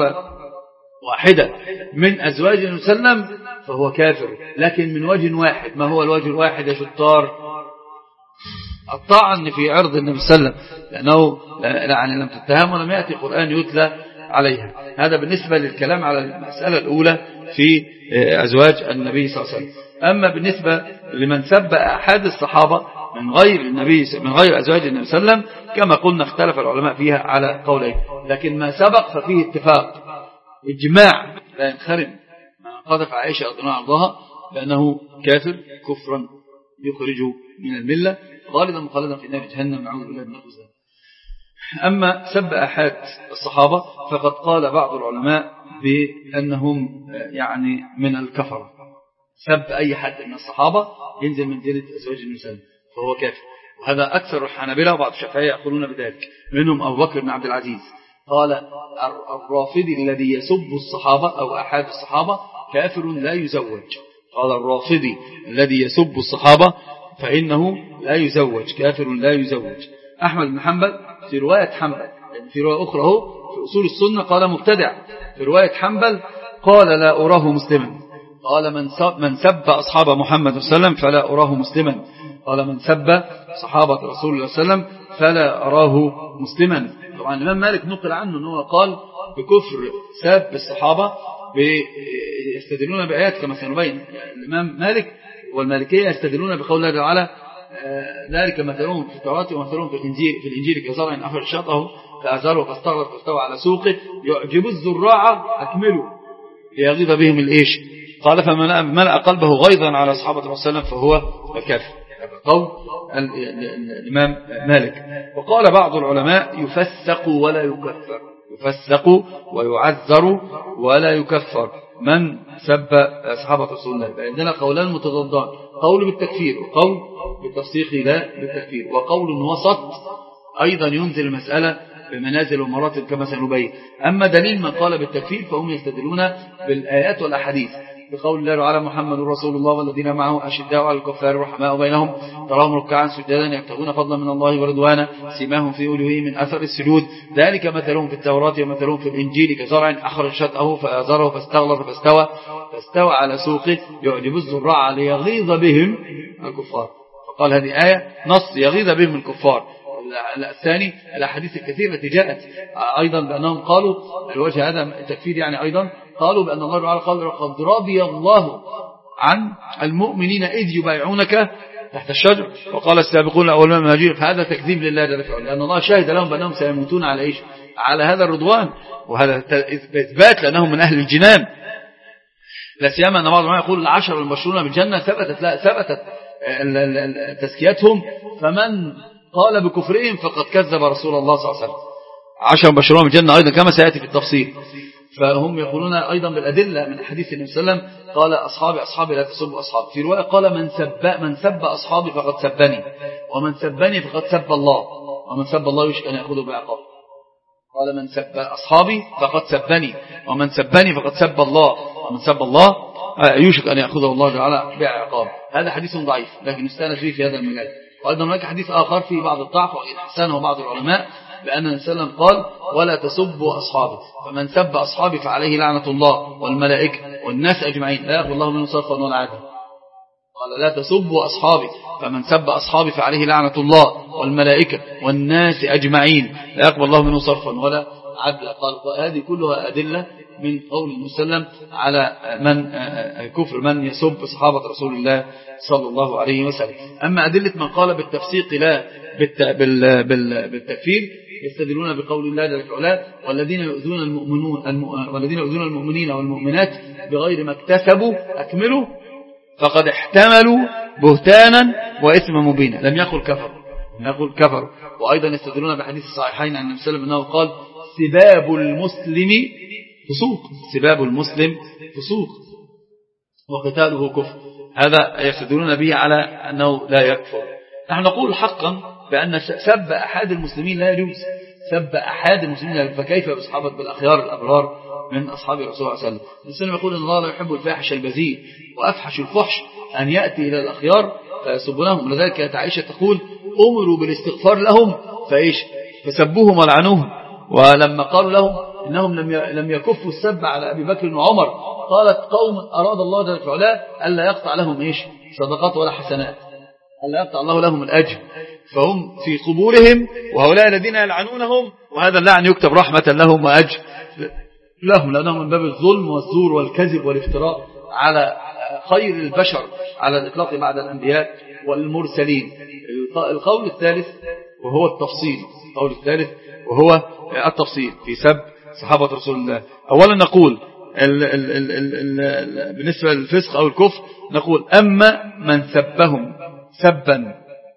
واحدة من أزواج النبي صلى الله عليه وسلم فهو كافر، لكن من وجه واحد. ما هو الوجه الواحد يا شطار؟ الطعن في عرض النبي صلى الله عليه وسلم، لأنه يعني لم تتهم ولم يأتي القرآن يتلى عليها. هذا بالنسبة للكلام على المسألة الأولى في أزواج النبي صلى الله عليه وسلم. أما بالنسبة لمن سب أحد الصحابة من غير النبي من غير أزواج النبي صلى الله عليه وسلم كما قلنا اختلف العلماء فيها على قولين، لكن ما سبق ففيه اتفاق إجماع لا ينخرم ما قذف عائشة رضي الله عنها لأنه كافر كفرا يخرجه من الملة غالبا مخلدا في نار جهنم نعوذ بالله من الخزي. أما سب أحد الصحابة فقد قال بعض العلماء بأنهم يعني من الكفر. سب أي حد من الصحابة ينزل منزلة أزواج النبي صلى الله عليه وسلم فهو كافر. وهذا أكثر الحنابلة وبعض الشافعية يقولون بذلك، منهم أبو بكر بن عبد العزيز قال الرافضي الذي يسب الصحابة أو أحد الصحابة كافر لا يزوج. قال الرافضي الذي يسب الصحابة فإنه لا يزوج، كافر لا يزوج. أحمد بن حنبل في رواية حنبل، في رواية أخرى هو في أصول السنة قال مبتدع، في رواية حنبل قال لا أراه مسلما. قال من سب, من سب أصحاب محمد صلى الله عليه وسلم فلا أراه مسلما. قال من سب صحابة رسول الله صلى الله عليه وسلم فلا أراه مسلما. طبعا الإمام مالك نقل عنه أنه قال بكفر سب الصحابة يستدلون بآيات كما سنبين. الإمام مالك والمالكية يستدلون بقول الله تعالى ذلك مثلهم في التوراة ومثلهم في الإنجيل في الإنجيل كزرع أخرج شطأه فأزاره فاستغلظ فاستوى على سوقه يعجب الزراع أكمله ليغيظ بهم الإيش. قال فمن ملأ قلبه غيظا على أصحاب الرسول صلى الله عليه وسلم فهو كافر. قول الإمام مالك. وقال بعض العلماء يفسق ولا يكفر، يفسق ويعذر ولا يكفر من سب أصحاب رسول الله. عندنا قولان متضادان، قول بالتكفير وقول بالتفسيق لا بالتكفير، وقول وسط أيضا ينزل المسألة بمنازل ومراتب كما سنبين. أما دليل من قال بالتكفير فهم يستدلون بالآيات والأحاديث بقول الله تعالى محمد رسول الله والذين معه أشداء على الكفار رحماء بينهم تراهم ركعا سجدا يبتغون فضلا من الله ورضوانا سيماهم في وجوههم من أثر السجود ذلك مثلهم في التوراة ومثلهم في الإنجيل كزرع أخرج شطأه فآزره فاستغلظ فاستوى فاستوى على سوقه يعجب الزراع ليغيظ بهم الكفار. فقال هذه آية نص يغيظ بهم الكفار. الثاني الأحاديث الكثيرة التي جاءت أيضا بأنهم قالوا الوجه هذا التكفير يعني أيضا قالوا بأن الله تعالى قال قد رضي الله عن المؤمنين إذ يبايعونك تحت الشجر وقال السابقون الأولون من المهاجرين. فهذا تكذيب لله جل وعلا لأن الله شاهد لهم بأنهم سيموتون على إيش؟ على هذا الرضوان، وهذا إثبات لأنهم من أهل الجنان. لا سيما أن بعض العلماء يقول العشر المبشرون بالجنة ثبتت لا ثبتت تزكيتهم، فمن قال بكفرهم فقد كذب رسول الله صلى الله عليه وسلم. عشر مبشرون بالجنة أيضا كما سيأتي في التفصيل. فهم يقولون أيضا بالأدلة من حديث النبي صلى الله عليه وسلم قال أصحابي أصحابي لا تسبوا أصحابي. في رواية قال من سب من سب أصحابي فقد سبني ومن سبني فقد سب الله ومن سب الله يشك أن يأخذه بعقاب. قال من سب أصحابي فقد سبني ومن سبني فقد سب الله ومن سب الله يشك أن يأخذه الله تعالى بعقاب. هذا حديث ضعيف لكن استند فيه في هذا المجال. وأيضا هناك حديث آخر فيه بعض الضعف وحسنه بعض العلماء بأن النبي صلى الله عليه وسلم قال ولا تسبوا أصحابي فمن سب أصحابي فعليه لعنة الله والملائكة والناس أجمعين لا يقبل الله منه صرفا ولا عدلا. قال لا تسبوا أصحابي فمن سب أصحابي فعليه لعنة الله والملائكة والناس أجمعين لا يقبل الله منه صرفا ولا عدلا. قال هذه كلها أدلة من قول النبي صلى الله عليه وسلم على من كفر من يسب صحابة رسول الله صلى الله عليه وسلم. أما أدلة من قال بالتفسيق لا بالتكفير يستدلون بقول الله جل وعلا والذين يؤذون المؤمنون والذين يؤذون المؤمنين والمؤمنات بغير ما اكتسبوا أكملوا فقد احتملوا بهتانا وإثما مبينا. لم يقل كفر لم يقل كفر. وأيضا يستدلون بحديث الصحيحين عن النبي صلى الله عليه وسلم أنه قال سباب المسلم فسوق سباب المسلم فسوق وقتاله كفر. هذا يستدلون به على أنه لا يكفر. نحن نقول حقا بأن سب أحد المسلمين لا يجوز. سب أحد المسلمين فكيف بأصحابه بالأخيار الأبرار من أصحاب الرسول صلى الله عليه وسلم. الإنسان يقول أن الله لا يحب الفاحش البذيء وأفحش الفحش أن يأتي إلى الأخيار فيسبونهم. لذلك عائشة تقول أمروا بالاستغفار لهم فإيش فسبوهم ولعنوهم. ولما قالوا لهم إنهم لم يكفوا السب على أبي بكر وعمر قالت قوم أراد الله جل وعلا ألا يقطع لهم إيش صدقات ولا حسنات ألا يقطع الله لهم الأجر فهم في قبورهم وهؤلاء الذين يلعنونهم وهذا اللعن يكتب رحمة لهم وأجر لهم لأنهم من باب الظلم والزور والكذب والافتراء على خير البشر على الإطلاق بعد الأنبياء والمرسلين. القول الثالث وهو التفصيل القول الثالث وهو التفصيل في سب صحابة رسول الله. أولا نقول ال ال ال ال ال بالنسبة للفسق أو الكفر نقول أما من سبهم سبا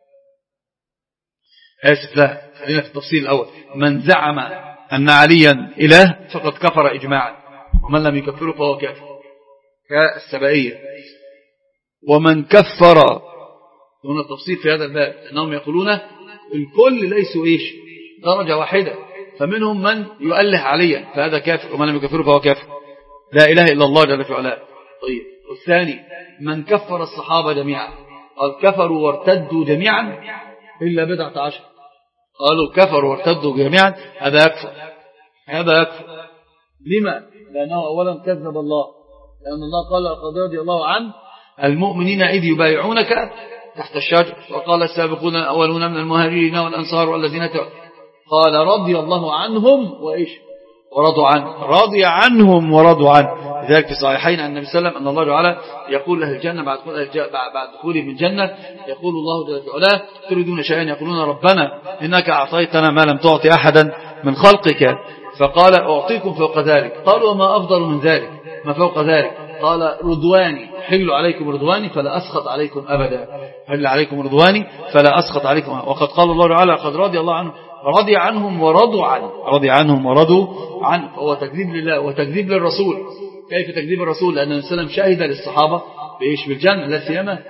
آسف لا خلينا في التفصيل الأول. من زعم أن عليا إله فقد كفر إجماعا ومن لم يكفره فهو كافر كالسبائية. ومن كفر هنا التفصيل في هذا الباب أنهم يقولون الكل ليسوا إيش درجة واحدة فمنهم من يؤله عليا فهذا كافر، ومن لم يكفره فهو كافر، لا إله إلا الله جل في علاه. طيب، والثاني من كفر الصحابة جميعا، قال كفروا وارتدوا جميعا إلا بضعة عشر، قالوا كفروا وارتدوا جميعا، هذا يكفر، هذا يكفر. لما؟ لأنه أولا كذب الله، لأن الله قال لقد رضي الله عن المؤمنين إذ يبايعونك تحت الشجر، وقال السابقون الأولون من المهاجرين والأنصار والذين تبعوا، قال رضي الله عنهم وإيش ورضوا عنه، رضي عنهم ورضوا عنه. لذلك في صحيحين عن النبي صلى الله عليه وسلم أن الله تعالى يقول له الجنة بعد بعد دخوله من الجنة، يقول الله جل وعلا تريدون شيئا يقولون ربنا إنك أعطيتنا ما لم تعطي أحدا من خلقك، فقال أعطيكم فوق ذلك، قالوا وما أفضل من ذلك، ما فوق ذلك، قال رضواني، حل عليكم رضواني فلا أسخط عليكم أبدا، حل عليكم رضواني فلا أسخط عليكم أبدا. وقد قال الله تعالى قد رضي الله عنه، رضي عنهم ورضوا عنه، رضي عنهم ورضوا عنه، فهو تكذيب لله وتكذيب للرسول. كيف تكذيب الرسول؟ لأن النبي صلى الله عليه وسلم شهد للصحابة بإيش؟ بالجنة، لا سيما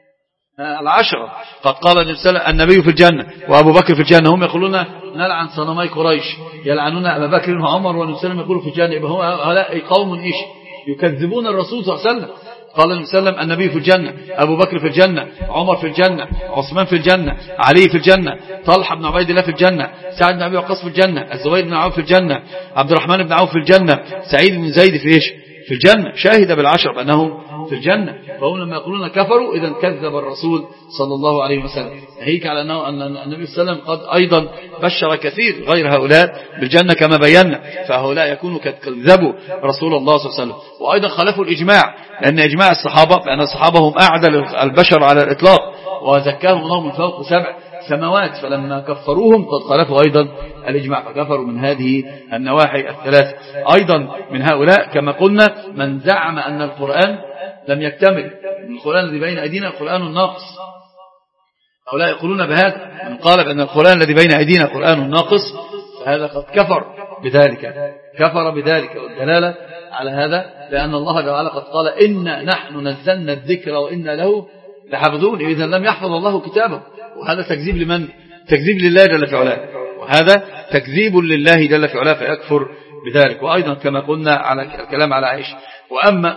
العشرة. قد قال النبي في الجنة وأبو بكر في الجنة، هم يقولون نلعن صنمي قريش، يلعنون أبا بكر وعمر، والنبي صلى الله عليه وسلم يقول في الجنة، يبقى هو هؤلاء قوم إيش؟ يكذبون الرسول صلى الله عليه وسلم. قال النبي صلى الله عليه وسلم النبي في الجنة، أبو بكر في الجنة، عمر في الجنة، عثمان في الجنة، علي في الجنة، طلحة بن عبيد الله في الجنة، سعد بن أبي وقاص في الجنة، الزبير بن عوف في الجنة، عبد الرحمن بن عوف في الجنة، سعيد بن زيد في إيش؟ في الجنة، شاهد بالعشر بأنه في الجنة. فهم لما يقولون كفروا إذا كذب الرسول صلى الله عليه وسلم. ناهيك على أنه أن النبي صلى الله عليه وسلم قد أيضا بشر كثير غير هؤلاء بالجنة كما بينا، فهؤلاء يكونوا قد كذبوا رسول الله صلى الله عليه وسلم. وأيضا خالفوا الإجماع، لأن إجماع الصحابة بأن الصحابة هم أعدل البشر على الإطلاق، وزكاهم الله من فوق سبع سماوات، فلما كفروهم قد خالفوا أيضا الإجماع، فكفروا من هذه النواحي الثلاث. أيضا من هؤلاء كما قلنا من زعم أن القرآن لم يكتمل، القرآن الذي بين أيدينا القرآن ناقص، هؤلاء يقولون بهذا، من قال بأن القرآن الذي بين أيدينا قرآن ناقص فهذا قد كفر بذلك، كفر بذلك. والدلالة على هذا لأن الله تعالى قد قال إنا نحن نزلنا الذكر وإنا له لحافظون، إذا لم يحفظ الله كتابه، وهذا تكذيب لمن؟ تكذيب لله جل في علاه، وهذا تكذيب لله جل في علاه فيكفر بذلك. وأيضا كما قلنا على الكلام على عائشة. وأما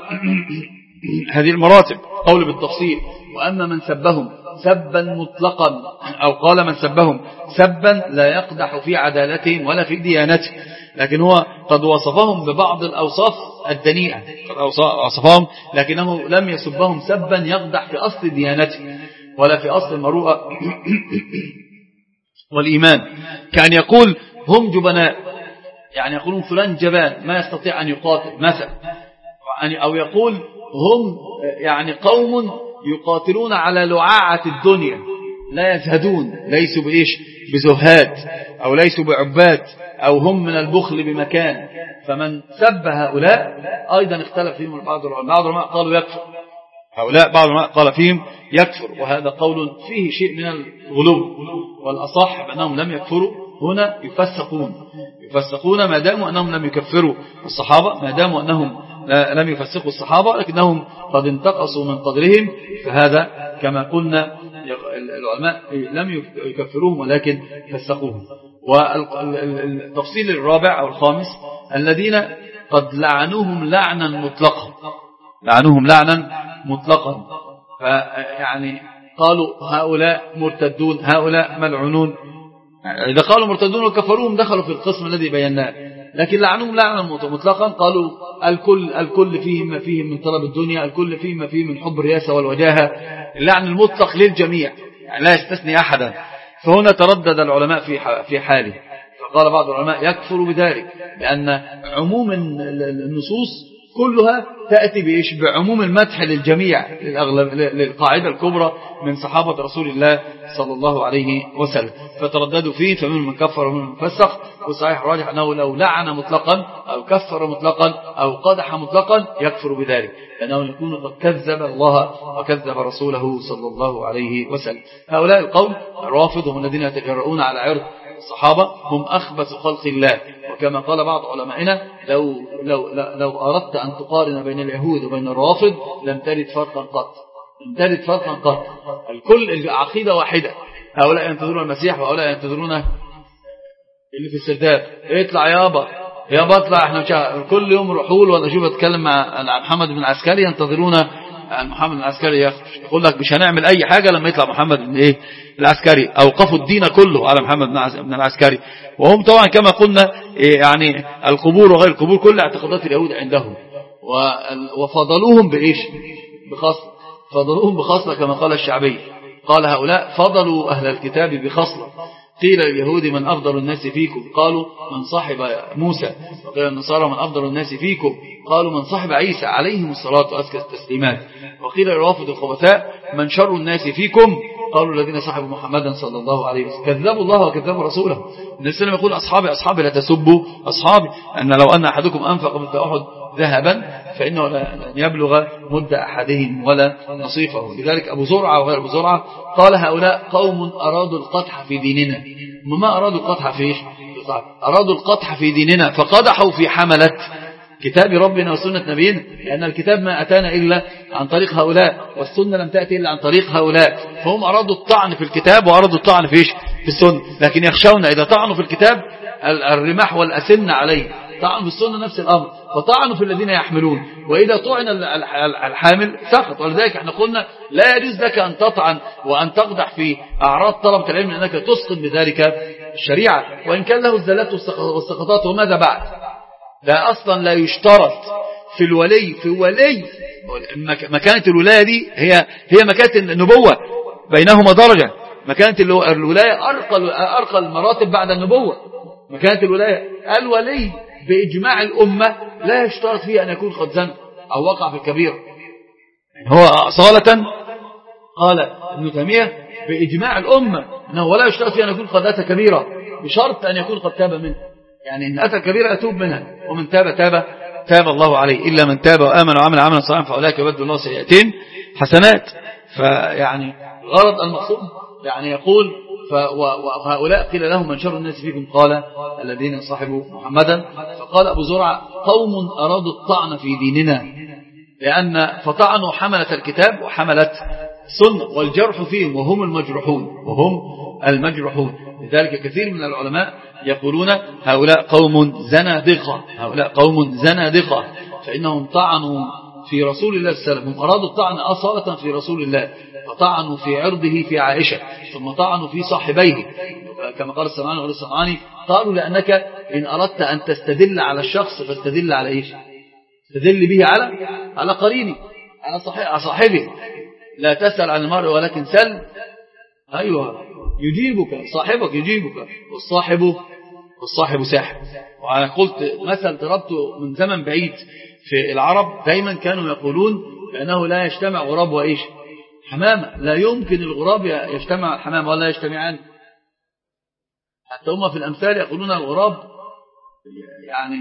هذه المراتب قول بالتفصيل، وأما من سبهم سبا مطلقا، أو قال من سبهم سبا لا يقدح في عدالتهم ولا في ديانتهم، لكن هو قد وصفهم ببعض الأوصاف الدنيئة، قد وصفهم لكنه لم يسبهم سبا يقدح في أصل ديانتهم ولا في أصل المروءة والإيمان، كان يقول هم جبناء، يعني يقولون فلان جبان ما يستطيع أن يقاتل مثلا، أو يقول هم يعني قوم يقاتلون على لعاعة الدنيا لا يزهدون، ليسوا بإيش؟ بزهاد، أو ليسوا بعباد، أو هم من البخل بمكان. فمن سب هؤلاء أيضا اختلف فيهم بعض العلماء، بعض العلماء قالوا يكفر هؤلاء، بعض العلماء قال فيهم يكفر، وهذا قول فيه شيء من الغلو، والأصح بأنهم لم يكفروا هنا يفسقون، يفسقون ما داموا أنهم لم يكفروا الصحابة، ما داموا أنهم لم يفسقوا الصحابة لكنهم قد انتقصوا من قدرهم، فهذا كما قلنا العلماء لم يكفروهم ولكن فسقوهم. والتفصيل الرابع أو الخامس الذين قد لعنوهم لعنا مطلقا، لعنوهم لعنا مطلقا، فيعني قالوا هؤلاء مرتدون، هؤلاء ملعونون. إذا قالوا مرتدون وكفروهم دخلوا في القسم الذي بيناه، لكن لعنوهم لعنا مطلقا، قالوا الكل الكل فيهم ما فيهم من طلب الدنيا، الكل فيهم ما فيهم من حب الرياسة والوجاهة، اللعن المطلق للجميع يعني لا يستثني أحدا. فهنا تردد العلماء في في حاله، فقال بعض العلماء يكفر بذلك، لأن عموم النصوص كلها تأتي بإيش؟ بعموم المدح للجميع، للقاعدة الكبرى من صحابة رسول الله صلى الله عليه وسلم، فترددوا فيه، فمنهم من كفر ومنهم من فسق. وصحيح راجح أنه لو لعن مطلقا أو كفر مطلقا أو قدح مطلقا يكفر بذلك، لأنه يكون قد كذب الله وكذب رسوله صلى الله عليه وسلم. هؤلاء القوم الرافض هم الذين يتجرؤون على عرض الصحابة، هم أخبث خلق الله. وكما قال بعض علمائنا لو, لو, لو أردت أن تقارن بين اليهود وبين الرافض لم تجد فرقا قط، لم تجد فرقا قط، الكل العقيدة واحدة، هؤلاء ينتظرون المسيح وهؤلاء ينتظرون اللي في السرداب يطلع يابا يابا اطلع، احنا مش كل يوم رحول ولا شوف اتكلم مع محمد بن العسكري ينتظرون محمد بن العسكري يقول لك مش هنعمل اي حاجة لما يطلع محمد بن ايه العسكري. اوقفوا الدين كله على محمد بن العسكري، وهم طبعا كما قلنا يعني القبور وغير القبور كل اعتقادات اليهود عندهم، وفضلوهم بايش؟ بخصلة. فضلوهم بخصلة كما قال الشعبي، قال هؤلاء فضلوا أهل الكتاب بخصلة. قيل لليهود من أفضل الناس فيكم؟ قالوا من صاحب موسى. وقيل النصارى من أفضل الناس فيكم؟ قالوا من صاحب عيسى عليهم الصلاة وأزكى التسليمات. وقيل للوافد الخبثاء من شر الناس فيكم؟ قالوا الذين صاحبوا محمدا صلى الله عليه وسلم. كذبوا الله وكذبوا رسوله. النبي صلى الله عليه وسلم يقول أصحابي أصحابي لا تسبوا أصحابي، أن لو أن أحدكم أنفق مثل أحد ذهبا فإنه لن يبلغ مد أحدهم ولا نصيفه. لذلك أبو زرعة وغير أبو زرعة قال هؤلاء قوم أرادوا القدح في ديننا. ما أرادوا القدح في إيش؟ أرادوا القدح في ديننا فقدحوا في حملة كتاب ربنا وسنة نبينا، لأن الكتاب ما أتانا إلا عن طريق هؤلاء، والسنة لم تأتي إلا عن طريق هؤلاء، فهم أرادوا الطعن في الكتاب وأرادوا الطعن في إيش؟ في السنة. لكن يخشون إذا طعنوا في الكتاب الرماح والأسن عليه، طعنوا في السنة نفس الأمر، وطعنوا في الذين يحملون، وإذا طعن الحامل سقط. ولذلك احنا قلنا لا يجوز لك أن تطعن وأن تقدح في أعراض طلبة العلم لأنك تسقط بذلك الشريعة، وإن كان له الزلات والسقطات. وماذا بعد؟ لا أصلا لا يشترط في الولي في ولي مكانة الولاية دي هي هي مكانة النبوة، بينهما درجة. مكانة الولاية أرقى أرقى المراتب بعد النبوة. مكانة الولاية الولي بإجماع الأمة لا يشترط فيه أن يكون قد زنى أو وقع في الكبيرة. هو أصالة قال ابن تيمية بإجماع الأمة أنه ولا يشترط فيه أن يكون قد أتى كبيرة، بشرط أن يكون قد تاب منه. يعني إن أتى كبيرة يتوب منها، ومن تاب تاب تاب الله عليه، إلا من تاب وآمن وعمل عملا صالحا فأولئك يبدل الله سيئاتهم حسنات. فيعني الغرض المقصود يعني يقول وهؤلاء قيل لهم من شر الناس فيكم؟ قال الذين صاحبوا محمدا. فقال أبو زرعة قوم أرادوا الطعن في ديننا، لأن فطعنوا حملة الكتاب وحملة السنة والجرح فيهم وهم المجرحون وهم المجرحون. لذلك كثير من العلماء يقولون هؤلاء قوم زنادقة، هؤلاء قوم زنادقة، فإنهم طعنوا في رسول الله صلى الله عليه وسلم. هم أرادوا الطعن أصالة في رسول الله، فطعنوا في عرضه في عائشة، ثم طعنوا في صاحبيه كما قال السمعاني وغير السمعاني. قالوا لأنك إن أردت أن تستدل على الشخص فاستدل على إيش؟ استدل به على على قرينه، على صاحبه. لا تسأل عن المرء ولكن سل أيوة يجيبك صاحبك، يجيبك والصاحب والصاحب ساحب. وأنا قلت مثل ضربته من زمن بعيد في العرب، دايما كانوا يقولون بأنه لا يجتمع غراب وإيش؟ حمامة. لا يمكن الغراب يجتمع الحمامة ولا يجتمعان. حتى هم في الأمثال يقولون الغراب يعني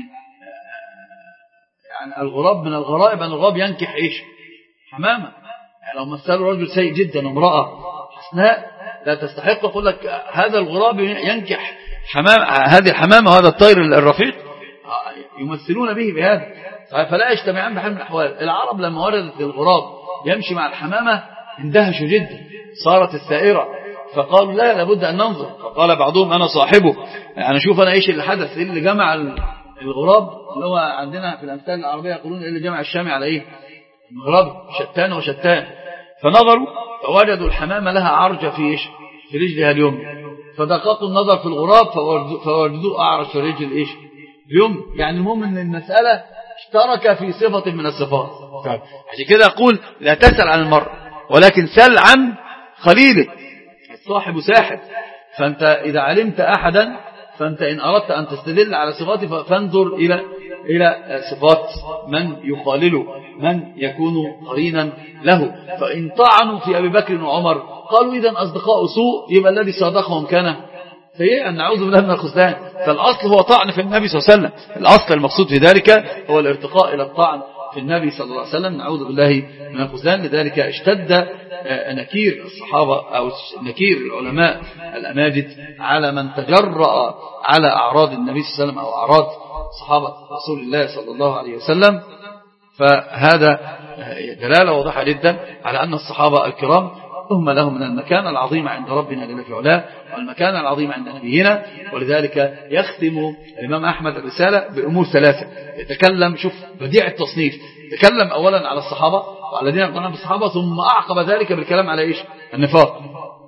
يعني الغراب من الغرائب أن الغراب ينكح إيش؟ حمامة. يعني لو مثلوا رجل سيء جدا وامرأة حسناء لا تستحق، يقول لك هذا الغراب ينكح حمام، هذه الحمامة وهذا الطير الرفيق، يمثلون به بهذا. فلا يجتمعان بحال من الأحوال. العرب لما وردت الغراب يمشي مع الحمامة اندهشوا جدا، صارت السائرة، فقالوا لا لابد أن ننظر. فقال بعضهم أنا صاحبه، يعني شوف أنا إيش اللي حدث، إيه اللي جمع الغراب اللي هو عندنا في الأمثال العربية يقولون إيه اللي جمع الشامي على إيه؟ المغرب، شتان وشتان. فنظروا فوجدوا الحمامة لها عرجة في إيش؟ في رجلها اليوم، فدققوا النظر في الغراب فوجدوا أعرج في رجل إيش؟ اليوم. يعني المهم أن المسألة اشترك في صفة من الصفات. عشان كده أقول لا تسأل عن المرء ولكن سل عن خليله. الصاحب ساحب، فأنت إذا علمت أحدا فأنت إن أردت أن تستدل على صفاته فانظر إلى إلى صفات من يخالله، من يكون قرينا له. فإن طعنوا في أبي بكر وعمر قالوا إذن أصدقاء سوء، يبقى الذي صادقهم كان سيئا، نعوذ بالله من الخذلان. فالأصل هو طعن في النبي صلى الله عليه وسلم، الأصل المقصود في ذلك هو الارتقاء إلى الطعن في النبي صلى الله عليه وسلم، نعوذ بالله من الخذلان. لذلك اشتد نكير الصحابة أو نكير العلماء الأماجد على من تجرأ على أعراض النبي صلى الله عليه وسلم أو أعراض صحابة رسول الله صلى الله عليه وسلم. فهذا دلالة واضحة جدا على أن الصحابة الكرام هم له من المكان العظيم عند ربنا جل في علاه والمكان العظيم عند نبينا. ولذلك يختم الإمام أحمد الرسالة بأمور ثلاثة. يتكلم، شوف بديع التصنيف، يتكلم أولا على الصحابة وعلى الذين يقتنعون بالصحابة، ثم أعقب ذلك بالكلام على إيش؟ النفاق.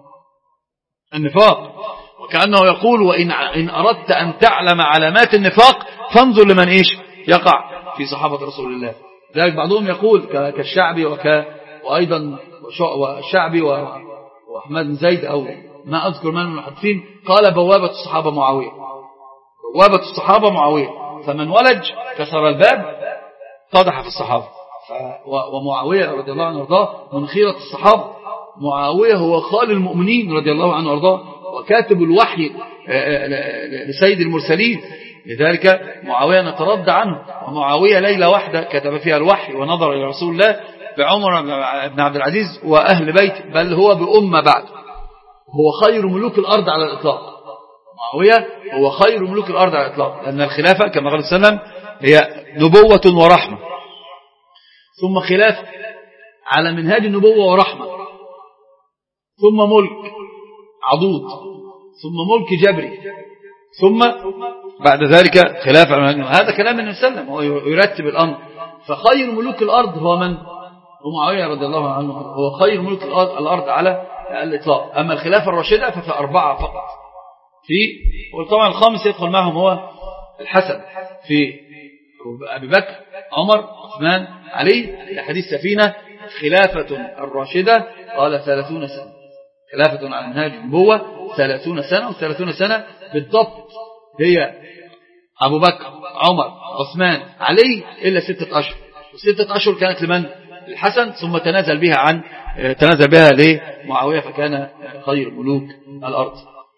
النفاق وكأنه يقول وإن إن أردت أن تعلم علامات النفاق فانظر لمن إيش يقع في صحابة رسول الله. ذلك بعضهم يقول كالشعبي وك وأيضا والشعبي وأحمد بن زيد أو ما أذكر من المحدثين قال بوابة الصحابة معاوية، بوابة الصحابة معاوية، فمن ولج كسر الباب قدح في الصحابة. ومعاوية رضي الله عنه وارضاه من خيرة الصحابة. معاوية هو خال المؤمنين رضي الله عنه وارضاه وكاتب الوحي لسيد المرسلين. لذلك معاوية نترضى عنه. ومعاوية ليلة واحدة كتب فيها الوحي ونظر إلى رسول الله بعمر بن عبد العزيز وأهل بيت، بل هو بأمة بعد. هو خير ملوك الأرض على الإطلاق. معاوية هو خير ملوك الأرض على الإطلاق، لأن الخلافة كما قال صلى الله عليه وسلم هي نبوة ورحمة، ثم خلافة على منهاج النبوة ورحمة، ثم ملك عضوض، ثم ملك جبري، ثم بعد ذلك خلافة. هذا كلام النبي صلى الله عليه وسلم، هو يرتب الأمر. فخير ملوك الأرض هو من؟ هو معاوية رضي الله عنه، هو خير ملوك الأرض على الإطلاق. أما الخلافة الراشدة ففي أربعة فقط، في وطبعا الخامس يدخل معهم هو الحسن، في أبي بكر عمر عثمان علي. حديث سفينة خلافة الراشدة قال ثلاثون سنة، خلافة على منهاج النبوة ثلاثون سنة، وثلاثون سنة بالضبط هي أبو بكر عمر عثمان علي إلا ستة أشهر، وستة أشهر كانت لمن؟ الحسن، ثم تنازل بها عن تنازل بها لمعاوية فكان خير ملوك الأرض.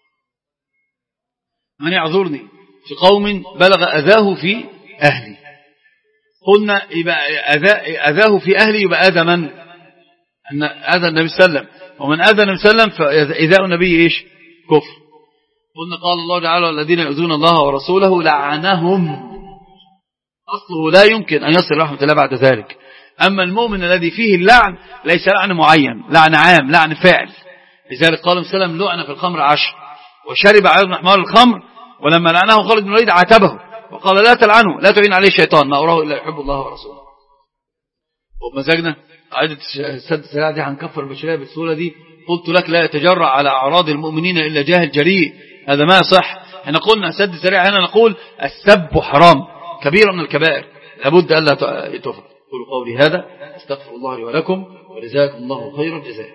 من يعذرني في قوم بلغ أذاه في أهلي. قلنا يبقى أذاه في أهلي يبقى أذى من؟ أن أذى النبي صلى الله عليه وسلم، ومن أذى النبي صلى الله عليه وسلم فإذاء النبي إيش؟ كفر. قلنا قال الله تعالى الذين يؤذون الله ورسوله لعنهم، أصله لا يمكن أن يصل رحمة الله بعد ذلك. أما المؤمن الذي فيه اللعن ليس لعن معين، لعن عام، لعن فاعل. لذلك قال صلى الله عليه وسلم لعنة في الخمر عشر، وشرب عياض بن حمار الخمر، ولما لعنه خالد بن الوليد عاتبه وقال لا تلعنه لا تعين عليه الشيطان ما أراه إلا يحب الله ورسوله. وبمزاجنا قاعدة السد السريعة دي هنكفر البشرية بالسهولة دي. قلت لك لا يتجرأ على أعراض المؤمنين إلا جاهل جريء، هذا ما صح. احنا قلنا السد السريع هنا نقول السب حرام كبيرة من الكبائر لابد ألا تفعل. قولوا قولي هذا استغفر الله لي ولكم ولجزاكم الله خير الجزاء.